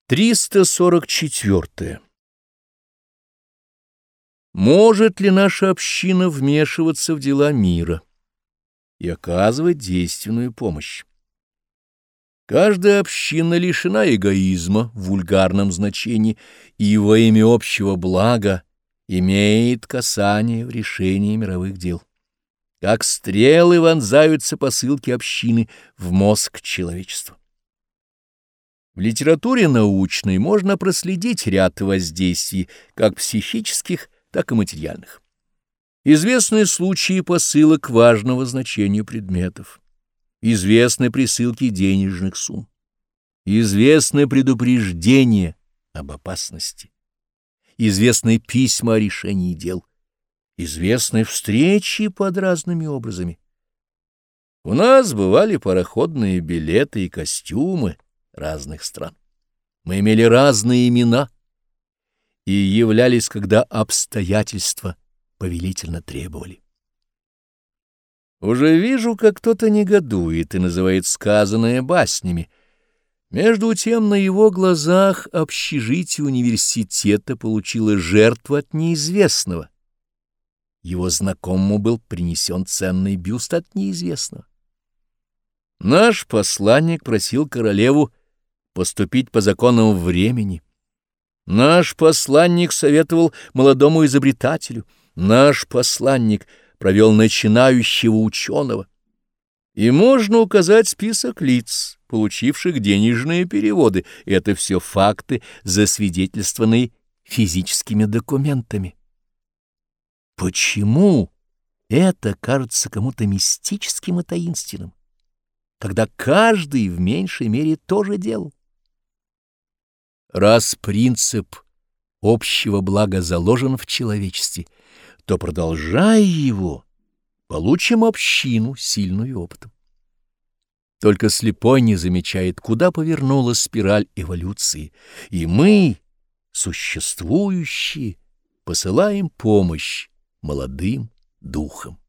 344. Может ли наша община вмешиваться в дела мира и оказывать действенную помощь? Каждая община лишена эгоизма в вульгарном значении и во имя общего блага имеет касание в решении мировых дел. Как стрелы вонзаются посылки общины в мозг человечества. В литературе научной можно проследить ряд воздействий, как психических, так и материальных. Известны случаи посылок важного значения предметов. Известны присылки денежных сумм. Известны предупреждения об опасности. Известны письма о решении дел. Известны встречи под разными образами. У нас бывали пароходные билеты и костюмы разных стран. Мы имели разные имена и являлись, когда обстоятельства повелительно требовали. Уже вижу, как кто-то негодует и называет сказанное баснями. Между тем на его глазах общежитие университета получило жертву от неизвестного. Его знакомому был принесен ценный бюст от неизвестного. Наш посланник просил королеву поступить по законам времени. Наш посланник советовал молодому изобретателю. Наш посланник провел начинающего ученого. И можно указать список лиц, получивших денежные переводы. Это все факты, засвидетельствованные физическими документами. Почему это кажется кому-то мистическим и таинственным, когда каждый в меньшей мере тоже делал? Раз принцип общего блага заложен в человечестве, то, продолжая его, получим общину, сильную опытом. Только слепой не замечает, куда повернулась спираль эволюции, и мы, существующие, посылаем помощь молодым духам.